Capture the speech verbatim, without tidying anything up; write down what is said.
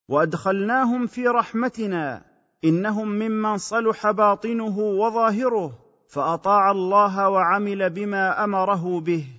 وادخلناهم في رحمتنا، انهم ممن صلح باطنه وظاهره، فاطاع الله وعمل بما امره به.